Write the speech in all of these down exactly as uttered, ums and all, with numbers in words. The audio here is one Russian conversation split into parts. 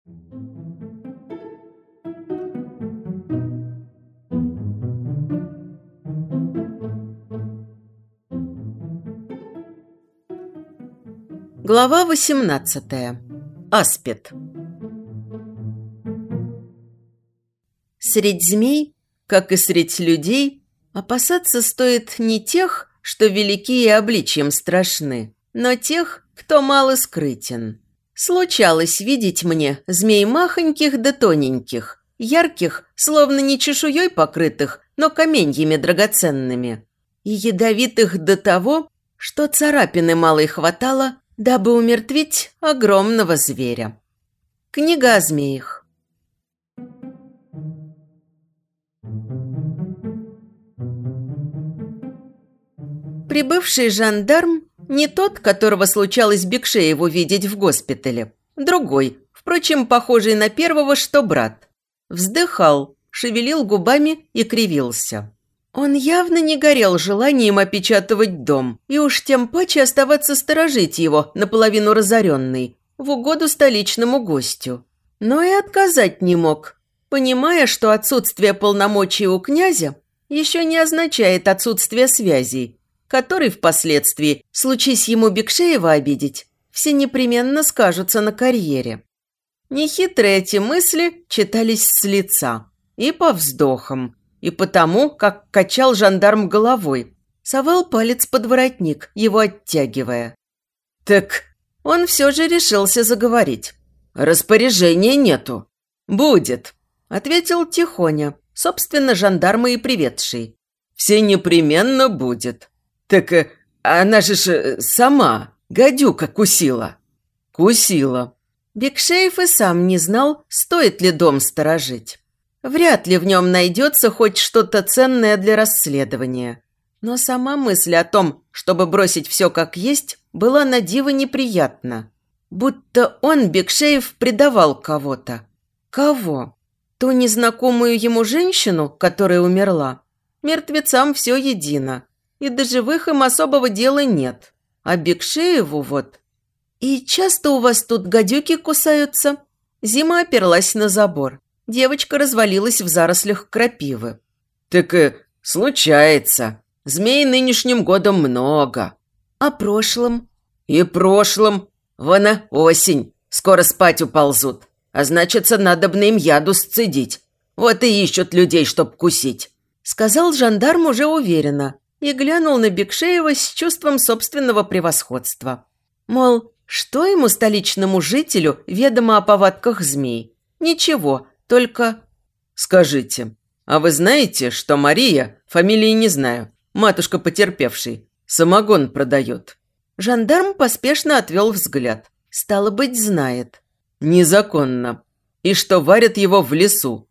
Глава восемнадцатая. Аспид. Средь змей, как и средь людей, опасаться стоит не тех, что велики и обличьем страшны, но тех, кто мало скрытен. Случалось видеть мне змей махоньких да тоненьких, ярких, словно не чешуей покрытых, но каменьями драгоценными, и ядовитых до того, что царапины малой хватало, дабы умертвить огромного зверя. Книга о змеях. Прибывший жандарм не тот, которого случалось Бекшееву видеть в госпитале. Другой, впрочем, похожий на первого, что брат. Вздыхал, шевелил губами и кривился. Он явно не горел желанием опечатывать дом, и уж тем паче оставаться сторожить его, наполовину разоренный, в угоду столичному гостю. Но и отказать не мог, понимая, что отсутствие полномочий у князя еще не означает отсутствие связей, который впоследствии, случись ему Бекшеева обидеть, все непременно скажутся на карьере. Нехитрые эти мысли читались с лица и по вздохам, и потому, как качал жандарм головой, совал палец под воротник, его оттягивая. Так он все же решился заговорить. «Распоряжения нету». «Будет», – ответил тихоня, собственно, жандарма и приведший. «Все непременно будет». «Так она же ж сама гадюка кусила». «Кусила». Бекшеев и сам не знал, стоит ли дом сторожить. Вряд ли в нем найдется хоть что-то ценное для расследования. Но сама мысль о том, чтобы бросить все как есть, была на диво неприятна. Будто он, Бекшеев, предавал кого-то. Кого? Ту незнакомую ему женщину, которая умерла? Мертвецам все едино. И до живых им особого дела нет. А Бекшееву вот... И часто у вас тут гадюки кусаются? Зима оперлась на забор. Девочка развалилась в зарослях крапивы. Так и случается. Змей нынешним годом много. А прошлым? И прошлым. Вон осень. Скоро спать уползут. А значится, надобно им яду сцедить. Вот и ищут людей, чтоб кусить. Сказал жандарм уже уверенно и глянул на Бекшеева с чувством собственного превосходства. Мол, что ему, столичному жителю, ведомо о повадках змей? Ничего, только... Скажите, а вы знаете, что Мария, фамилии не знаю, матушка потерпевшей, самогон продает? Жандарм поспешно отвел взгляд. Стало быть, знает. Незаконно. И что варят его в лесу.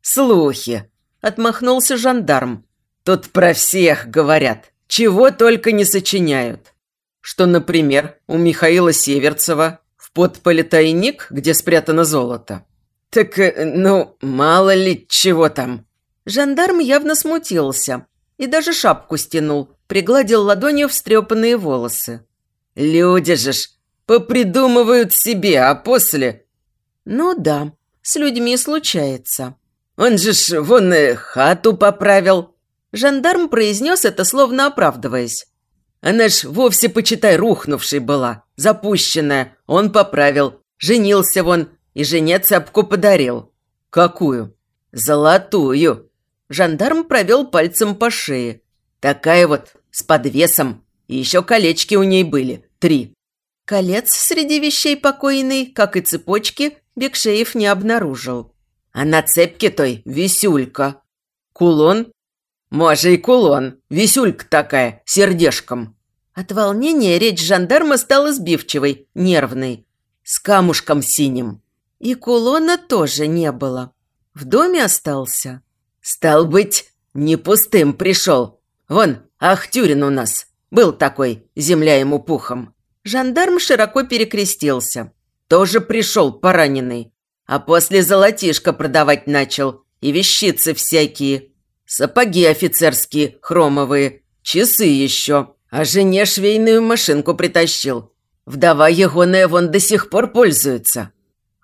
Слухи. Отмахнулся жандарм. Тут про всех говорят, чего только не сочиняют. Что, например, у Михаила Северцева в подполе тайник, где спрятано золото. Так, ну, мало ли чего там. Жандарм явно смутился и даже шапку стянул, пригладил ладонью встрепанные волосы. Люди же ж попридумывают себе, а после... Ну да, с людьми случается. Он же ж вон и хату поправил. Жандарм произнес это, словно оправдываясь. Она ж вовсе, почитай, рухнувшей была, запущенная. Он поправил, женился вон, и жене цепку подарил. Какую? Золотую. Жандарм провел пальцем по шее. Такая вот, с подвесом. И еще колечки у ней были, три. Колец среди вещей покойной, как и цепочки, Бекшеев не обнаружил. А на цепке той висюлька. Кулон? Може и кулон. Висюлька такая, сердешком. От волнения речь жандарма стала сбивчивой, нервной. С камушком синим. И кулона тоже не было. В доме остался. Стал быть, не пустым пришел. Вон, Ахтюрин у нас. Был такой, земля ему пухом. Жандарм широко перекрестился. Тоже пришел пораненный. А после золотишко продавать начал. И вещицы всякие. Сапоги офицерские, хромовые. Часы еще. А жене швейную машинку притащил. Вдова егоная вон до сих пор пользуется.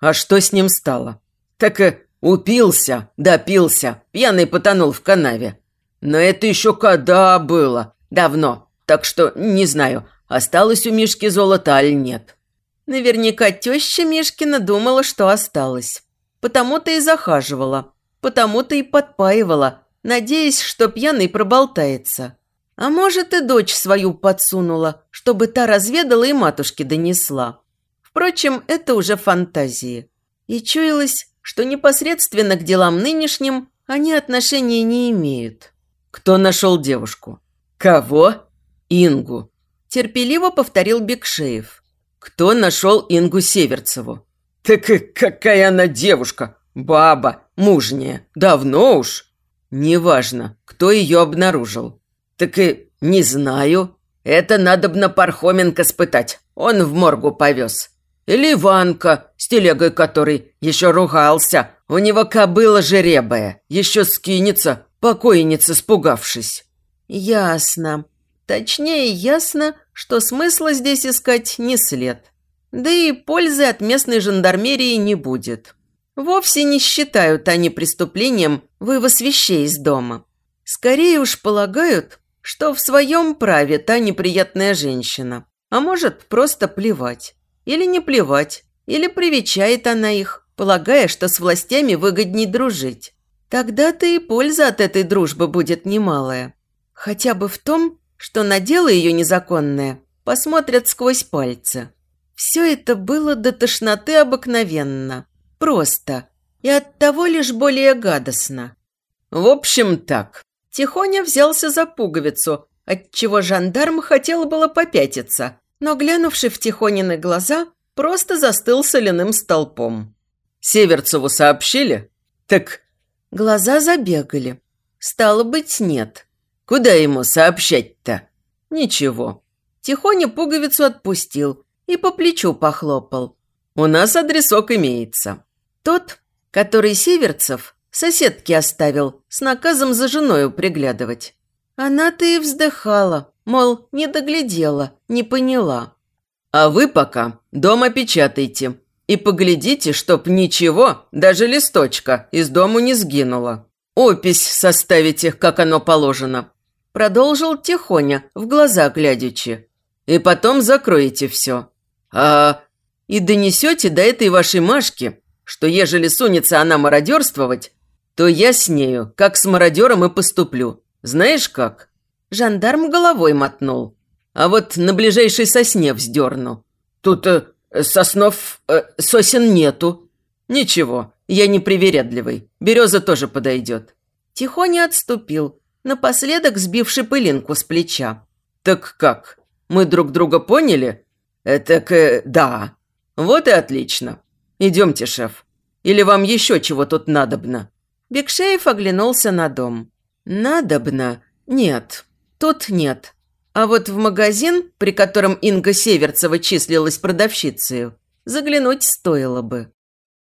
А что с ним стало? Так и упился, допился, пьяный потонул в канаве. Но это еще когда было? Давно. Так что не знаю, осталось у Мишки золото или нет. Наверняка теща Мишкина думала, что осталось. Потому-то и захаживала, потому-то и подпаивала, надеясь, что пьяный проболтается. А может, и дочь свою подсунула, чтобы та разведала и матушке донесла. Впрочем, это уже фантазии. И чуялось, что непосредственно к делам нынешним они отношения не имеют. Кто нашел девушку? Кого? Ингу. Терпеливо повторил Бекшеев. Кто нашел Ингу Северцеву? Так какая она девушка? Баба, мужняя, давно уж. Неважно, кто ее обнаружил. Так и не знаю. Это надобно Пархоменко спытать. Он в моргу повез. Или Иванка, с телегой которой еще ругался. У него кобыла жеребая, еще скинется, покойница испугавшись. Ясно. Точнее, ясно, что смысла здесь искать не след. Да и пользы от местной жандармерии не будет. Вовсе не считают они преступлением вывоз вещей из дома. Скорее уж полагают, что в своем праве та неприятная женщина. А может, просто плевать. Или не плевать. Или привечает она их, полагая, что с властями выгодней дружить. Тогда-то и польза от этой дружбы будет немалая. Хотя бы в том, что на дело ее незаконное посмотрят сквозь пальцы. Все это было до тошноты обыкновенно. Просто. И оттого лишь более гадостно. В общем, так. Тихоня взялся за пуговицу, отчего жандарм хотел было попятиться, но, глянувши в Тихонины глаза, просто застыл соляным столпом. «Северцеву сообщили?» «Так...» Глаза забегали. Стало быть, нет. «Куда ему сообщать-то?» «Ничего». Тихоня пуговицу отпустил и по плечу похлопал. «У нас адресок имеется». Тот, который Северцев, соседке оставил с наказом за женою приглядывать. Она-то и вздыхала, мол, не доглядела, не поняла. «А вы пока дома печатайте и поглядите, чтоб ничего, даже листочка, из дому не сгинуло. Опись составите, как оно положено», – продолжил Тихоня, в глаза глядячи. «И потом закроете все. А... и донесете до этой вашей Машки, что ежели сунется она мародерствовать, то я с нею, как с мародером, и поступлю. Знаешь как?» Жандарм головой мотнул. «А вот на ближайшей сосне вздерну. Тут э, соснов, э, сосен нету». «Ничего, я не привередливый. Береза тоже подойдет». Тихоня отступил, напоследок сбивши пылинку с плеча. «Так как? Мы друг друга поняли?» «Так, э, да». «Вот и отлично. Идемте, шеф. Или вам еще чего тут надобно?» Бекшеев оглянулся на дом. «Надобно? Нет, тут нет. А вот в магазин, при котором Инга Северцева числилась продавщицей, заглянуть стоило бы».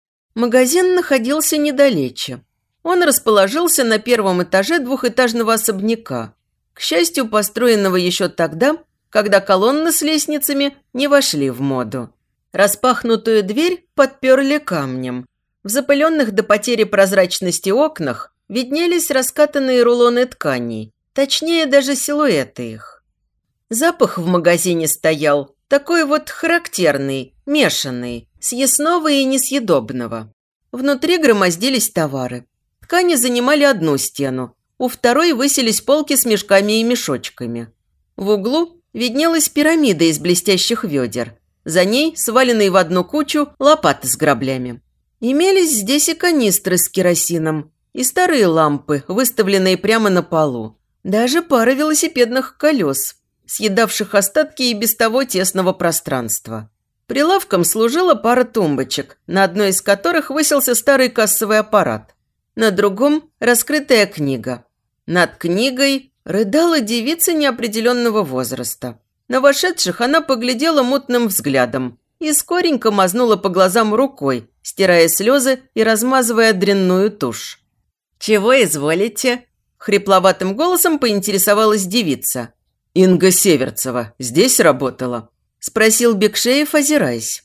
Магазин находился недалече. Он расположился на первом этаже двухэтажного особняка, к счастью, построенного еще тогда, когда колонны с лестницами не вошли в моду. Распахнутую дверь подперли камнем. В запыленных до потери прозрачности окнах виднелись раскатанные рулоны тканей, точнее даже силуэты их. Запах в магазине стоял такой вот характерный, мешанный, съестного и несъедобного. Внутри громоздились товары. Ткани занимали одну стену, у второй высились полки с мешками и мешочками. В углу виднелась пирамида из блестящих ведер. За ней, сваленные в одну кучу, лопаты с граблями. Имелись здесь и канистры с керосином, и старые лампы, выставленные прямо на полу. Даже пара велосипедных колес, съедавших остатки и без того тесного пространства. Прилавком служила пара тумбочек, на одной из которых высился старый кассовый аппарат. На другом – раскрытая книга. Над книгой рыдала девица неопределенного возраста. На вошедших она поглядела мутным взглядом и скоренько мазнула по глазам рукой, стирая слезы и размазывая дрянную тушь. «Чего изволите?» – хрипловатым голосом поинтересовалась девица. «Инга Северцева здесь работала?» – спросил Бекшеев, озираясь.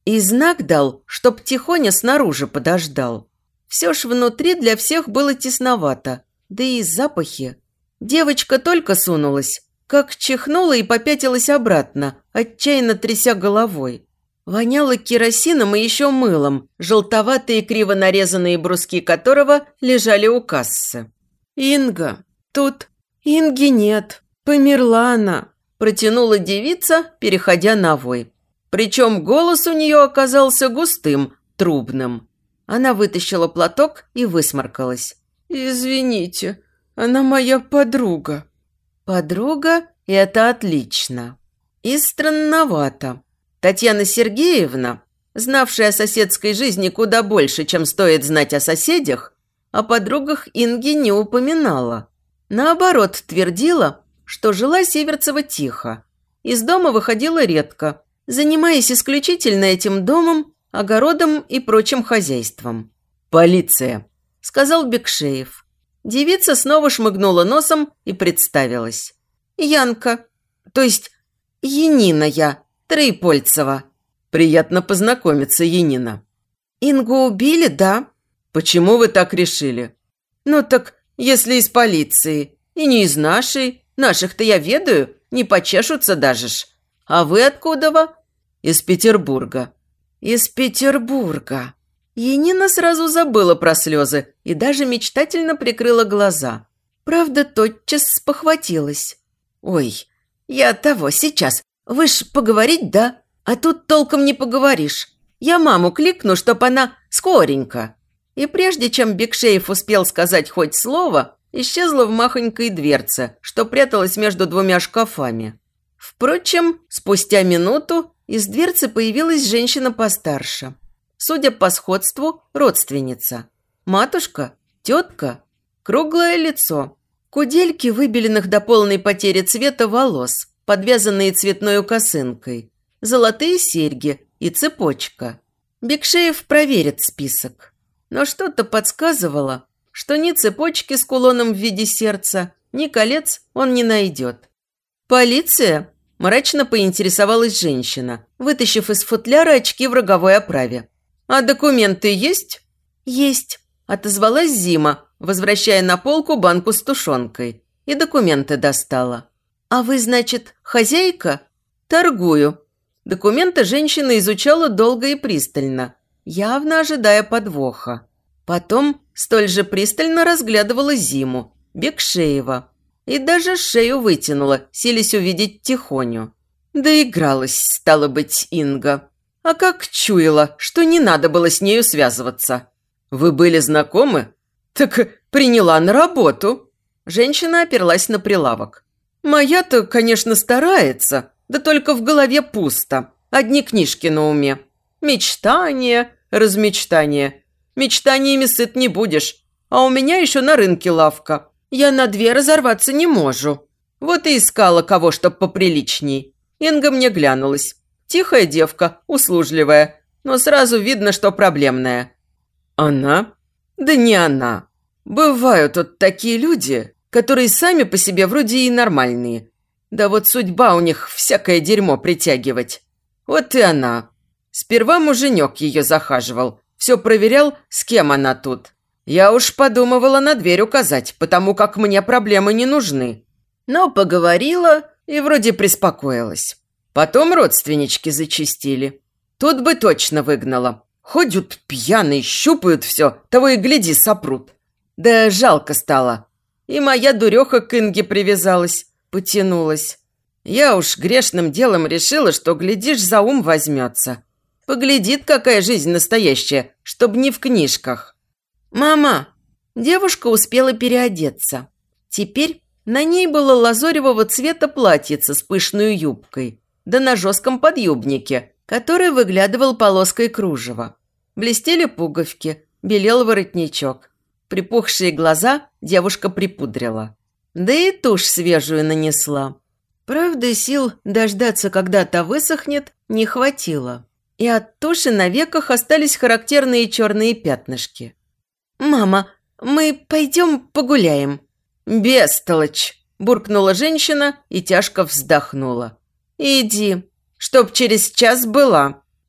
И знак дал, чтоб тихоня снаружи подождал. Все ж внутри для всех было тесновато, да и запахи. Девочка только сунулась, как чихнула и попятилась обратно, отчаянно тряся головой. Воняло керосином и еще мылом, желтоватые криво нарезанные бруски которого лежали у кассы. «Инга, тут Инги нет, померла она», – протянула девица, переходя на вой. Причем голос у нее оказался густым, трубным. Она вытащила платок и высморкалась. «Извините, она моя подруга». «Подруга? Это отлично. И странновато. Татьяна Сергеевна, знавшая о соседской жизни куда больше, чем стоит знать о соседях, о подругах Инги не упоминала. Наоборот, твердила, что жила Северцева тихо. Из дома выходила редко, занимаясь исключительно этим домом, огородом и прочим хозяйством. «Полиция», – сказал Бекшеев. Девица снова шмыгнула носом и представилась. «Янка, то есть Янина я, Троепольцева». «Приятно познакомиться, Янина». «Ингу убили, да?» «Почему вы так решили?» «Ну так, если из полиции, и не из нашей, наших-то я ведаю, не почешутся даже ж. А вы откуда-во?» «Из Петербурга». «Из Петербурга». Янина сразу забыла про слезы и даже мечтательно прикрыла глаза. Правда, тотчас спохватилась. «Ой, я того, сейчас. Вы ж поговорить, да? А тут толком не поговоришь. Я маму кликну, чтоб она скоренько». И прежде чем Бекшеев успел сказать хоть слово, исчезла в махонькой дверце, что пряталась между двумя шкафами. Впрочем, спустя минуту из дверцы появилась женщина постарше. Судя по сходству, родственница. Матушка, тетка, круглое лицо, кудельки, выбеленных до полной потери цвета волос, подвязанные цветной косынкой, золотые серьги и цепочка. Бекшеев проверит список. Но что-то подсказывало, что ни цепочки с кулоном в виде сердца, ни колец он не найдет. «Полиция?» – мрачно поинтересовалась женщина, вытащив из футляра очки в роговой оправе. «А документы есть?» «Есть», – отозвалась Зима, возвращая на полку банку с тушенкой. И документы достала. «А вы, значит, хозяйка?» «Торгую». Документы женщина изучала долго и пристально, явно ожидая подвоха. Потом столь же пристально разглядывала Зиму, Бекшеева. И даже шею вытянула, силясь увидеть тихоню. Доигралась, стало быть, Инга. А как чуяла, что не надо было с нею связываться. «Вы были знакомы?» «Так приняла на работу». Женщина оперлась на прилавок. «Моя-то, конечно, старается, да только в голове пусто. Одни книжки на уме. Мечтания, размечтания. Мечтаниями сыт не будешь. А у меня еще на рынке лавка. Я на две разорваться не могу. Вот и искала кого, чтоб поприличней. Инга мне глянулась. Тихая девка, услужливая, но сразу видно, что проблемная». «Она?» «Да не она. Бывают вот такие люди, которые сами по себе вроде и нормальные. Да вот судьба у них всякое дерьмо притягивать. Вот и она. Сперва муженек ее захаживал, все проверял, с кем она тут. Я уж подумывала на дверь указать, потому как мне проблемы не нужны. Но поговорила и вроде приспокоилась. Потом родственнички зачастили. Тут бы точно выгнала. Ходят пьяные, щупают все, того и гляди, сопрут. Да жалко стало. И моя дуреха к Инге привязалась, потянулась. Я уж грешным делом решила, что, глядишь, за ум возьмется. Поглядит, какая жизнь настоящая, чтоб не в книжках. «Мама!» Девушка успела переодеться. Теперь на ней было лазоревого цвета платьице с пышной юбкой, да на жестком подъюбнике, который выглядывал полоской кружева. Блестели пуговки, белел воротничок. Припухшие глаза девушка припудрила. Да и тушь свежую нанесла. Правда, сил дождаться, когда та высохнет, не хватило. И от туши на веках остались характерные черные пятнышки. «Мама, мы пойдем погуляем?» «Бестолочь!» – буркнула женщина и тяжко вздохнула. «Иди, чтоб через час была».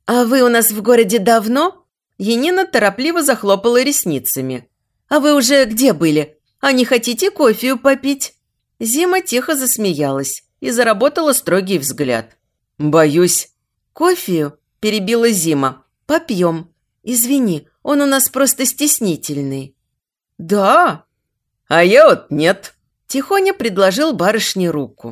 «А вы у нас в городе давно?» Енина торопливо захлопала ресницами. «А вы уже где были? А не хотите кофею попить?» Зима тихо засмеялась и заработала строгий взгляд. «Боюсь». «Кофею?» – перебила Зима. «Попьем. Извини, он у нас просто стеснительный». «Да? А я вот нет», – тихоня предложил барышне руку.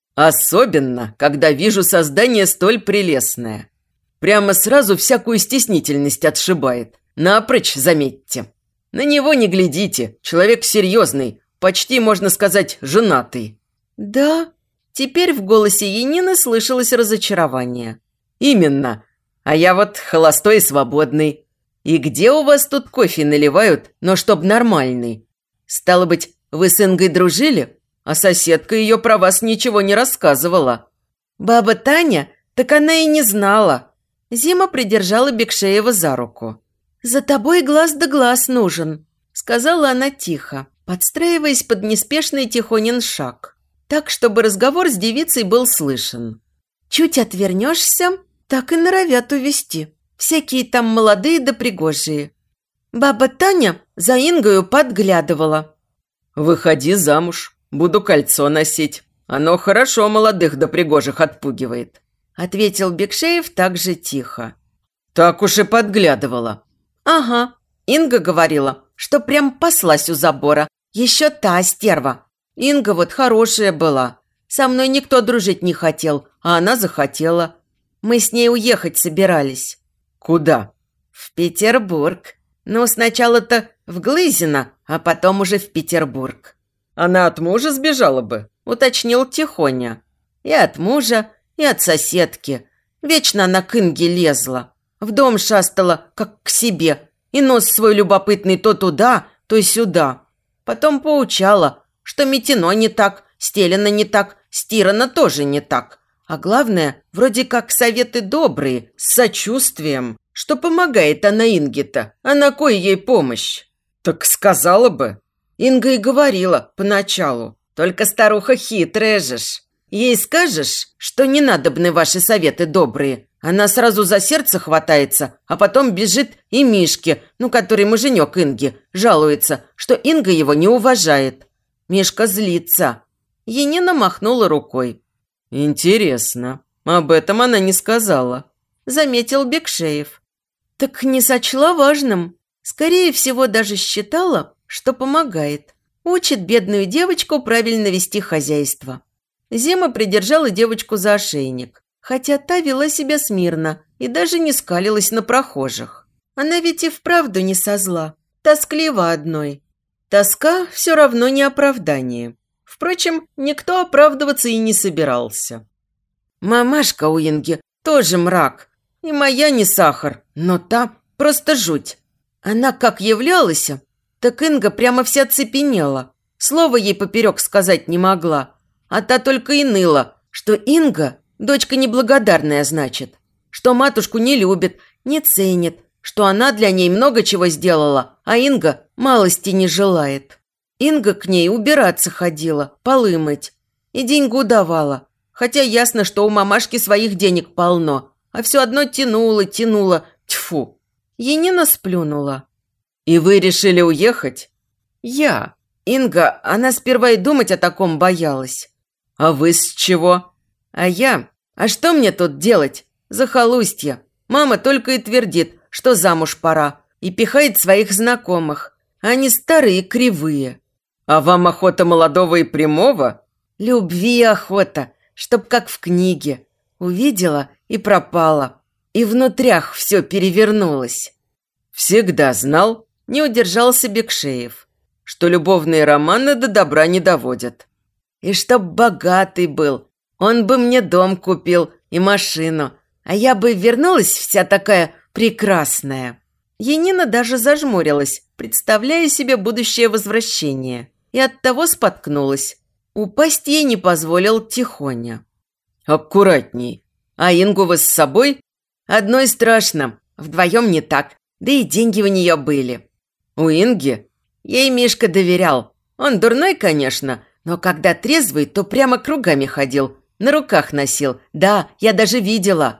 «Особенно, когда вижу создание столь прелестное. Прямо сразу всякую стеснительность отшибает. Напрочь, заметьте. На него не глядите, человек серьезный, почти, можно сказать, женатый». «Да?» Теперь в голосе Янины слышалось разочарование. «Именно. А я вот холостой и свободный. И где у вас тут кофе наливают, но чтоб нормальный? Стало быть, вы с Ингой дружили, а соседка ее про вас ничего не рассказывала». «Баба Таня? Так она и не знала». Зима придержала Бекшеева за руку. «За тобой глаз да глаз нужен», – сказала она тихо, подстраиваясь под неспешный Тихонин шаг, так, чтобы разговор с девицей был слышен. «Чуть отвернешься, так и норовят увести. Всякие там молодые да пригожие. Баба Таня за Ингою подглядывала». «Выходи замуж, буду кольцо носить. Оно хорошо молодых да пригожих отпугивает», – ответил Бекшеев так же тихо. «Так уж и подглядывала». «Ага, Инга говорила, что прям паслась у забора. Еще та стерва. Инга вот хорошая была. Со мной никто дружить не хотел, а она захотела. Мы с ней уехать собирались». «Куда?» «В Петербург. Ну, сначала-то в Глызино, а потом уже в Петербург». «Она от мужа сбежала бы?» – уточнил Тихоня. «И от мужа, и от соседки. Вечно она к Инге лезла. В дом шастала, как к себе, и нос свой любопытный то туда, то сюда. Потом поучала, что метено не так, стелено не так, стирано тоже не так. А главное, вроде как советы добрые, с сочувствием, что помогает она Инге-то, а на кой ей помощь?» «Так сказала бы». Инга и говорила поначалу, только старуха хитрая же ж. Ей скажешь, что не надобны ваши советы добрые, она сразу за сердце хватается, а потом бежит и Мишке, ну, который муженек Инги, жалуется, что Инга его не уважает. Мишка злится». Енина махнула рукой. «Интересно, об этом она не сказала», – заметил Бекшеев. «Так не сочла важным. Скорее всего, даже считала, что помогает. Учит бедную девочку правильно вести хозяйство». Зима придержала девочку за ошейник, хотя та вела себя смирно и даже не скалилась на прохожих. Она ведь и вправду не со зла, тосклива одной. Тоска все равно не оправдание. Впрочем, никто оправдываться и не собирался. Мамашка у Инги тоже мрак, и моя не сахар, но та просто жуть. Она как являлась, так Инга прямо вся цепенела, слова ей поперек сказать не могла. А та только и ныла, что Инга – дочка неблагодарная, значит, что матушку не любит, не ценит, что она для ней много чего сделала, а Инга малости не желает. Инга к ней убираться ходила, полы мыть, и деньгу давала, хотя ясно, что у мамашки своих денег полно, а все одно тянула, тянула, тьфу. Енина сплюнула. «И вы решили уехать?» «Я. Инга, она сперва и думать о таком боялась». «А вы с чего?» «А я? А что мне тут делать? Захолустье. Мама только и твердит, что замуж пора, и пихает своих знакомых. Они старые и кривые». «А вам охота молодого и прямого?» «Любви охота, чтоб как в книге. Увидела и пропала. И внутрях все перевернулось». «Всегда знал», – не удержался Бекшеев, «что любовные романы до добра не доводят». «И чтоб богатый был, он бы мне дом купил и машину, а я бы вернулась вся такая прекрасная». Енина даже зажмурилась, представляя себе будущее возвращение, и оттого споткнулась. Упасть ей не позволил Тихоня. «Аккуратней. А Ингу вы с собой?» «Одной страшно, вдвоем не так, да и деньги у нее были». «У Инги?» Ей Мишка доверял. Он дурной, конечно, но когда трезвый, то прямо кругами ходил, на руках носил. Да, я даже видела».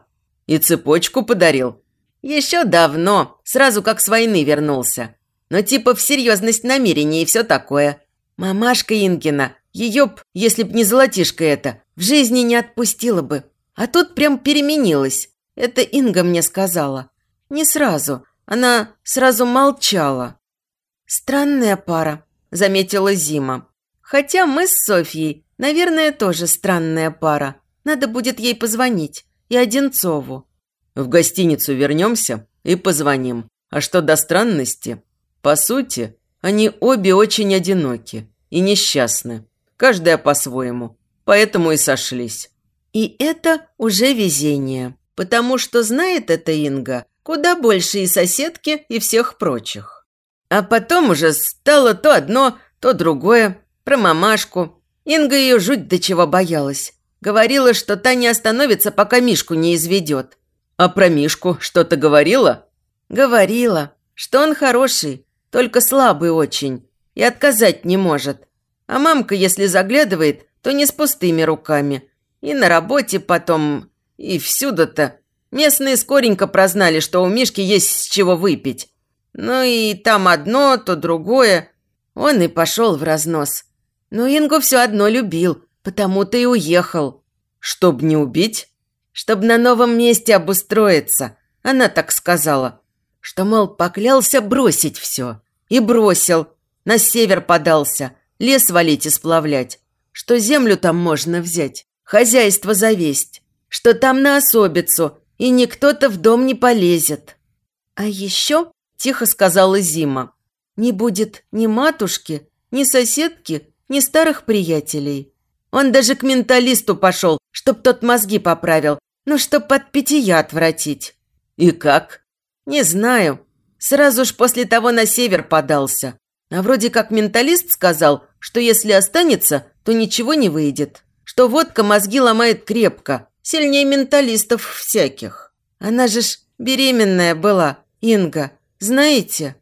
И цепочку подарил. Еще давно, сразу как с войны вернулся. Но типа в серьезность намерений и все такое. Мамашка Ингина, ее б, если б не золотишко это, в жизни не отпустила бы. А тут прям переменилась. Это Инга мне сказала. Не сразу. Она сразу молчала. «Странная пара», – заметила Зима. «Хотя мы с Софьей, наверное, тоже странная пара. Надо будет ей позвонить. И Одинцову». «В гостиницу вернемся и позвоним. А что до странности? По сути, они обе очень одиноки и несчастны. Каждая по-своему. Поэтому и сошлись». И это уже везение. Потому что знает эта Инга куда больше и соседки, и всех прочих. А потом уже стало то одно, то другое. Про мамашку. Инга ее жуть до чего боялась. Говорила, что та не остановится, пока Мишку не изведет. А про Мишку что-то говорила? Говорила, что он хороший, только слабый очень. И отказать не может. А мамка, если заглядывает, то не с пустыми руками. И на работе потом, и всюду-то. Местные скоренько прознали, что у Мишки есть с чего выпить. Ну и там одно, то другое. Он и пошел в разнос. Но Ингу все одно любил, потому-то и уехал. Чтоб не убить? Чтоб на новом месте обустроиться. Она так сказала. Что, мол, поклялся бросить все. И бросил. На север подался. Лес валить и сплавлять. Что землю там можно взять. Хозяйство завесть. Что там на особицу. И никто-то в дом не полезет. А еще, тихо сказала Зима, не будет ни матушки, ни соседки, ни старых приятелей. Он даже к менталисту пошел, чтоб тот мозги поправил, ну, чтоб от питья отвратить. И как? Не знаю. Сразу ж после того на север подался. А вроде как менталист сказал, что если останется, то ничего не выйдет. Что водка мозги ломает крепко. Сильнее менталистов всяких. Она же ж беременная была, Инга. Знаете?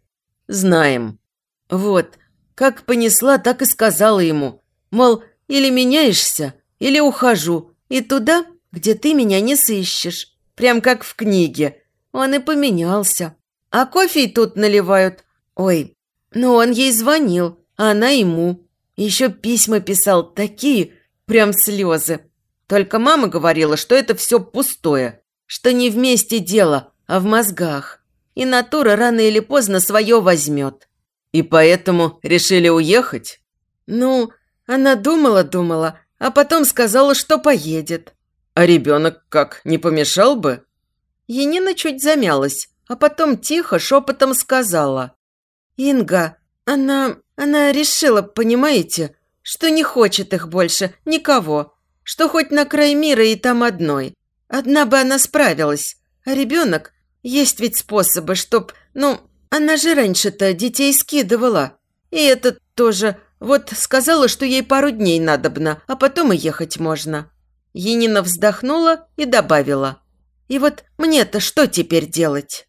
Знаем. Вот. Как понесла, так и сказала ему. Мол, или меняешься, или ухожу. И туда, где ты меня не сыщешь. Прям как в книге. Он и поменялся. А кофе и тут наливают. Ой, ну он ей звонил, а она ему. Еще письма писал такие, прям слезы. Только мама говорила, что это все пустое, что не вместе дело, а в мозгах. И натура рано или поздно свое возьмет. И поэтому решили уехать? Ну, она думала-думала, а потом сказала, что поедет. А ребенок как, не помешал бы? Енина чуть замялась, а потом тихо шепотом сказала. Инга, она, она решила, понимаете, что не хочет их больше, никого. Что хоть на край мира и там одной. Одна бы она справилась. А ребенок, есть ведь способы, чтоб... Ну, она же раньше-то детей скидывала. И этот тоже. Вот сказала, что ей пару дней надобно, а потом и ехать можно. Енина вздохнула и добавила. И вот мне-то что теперь делать?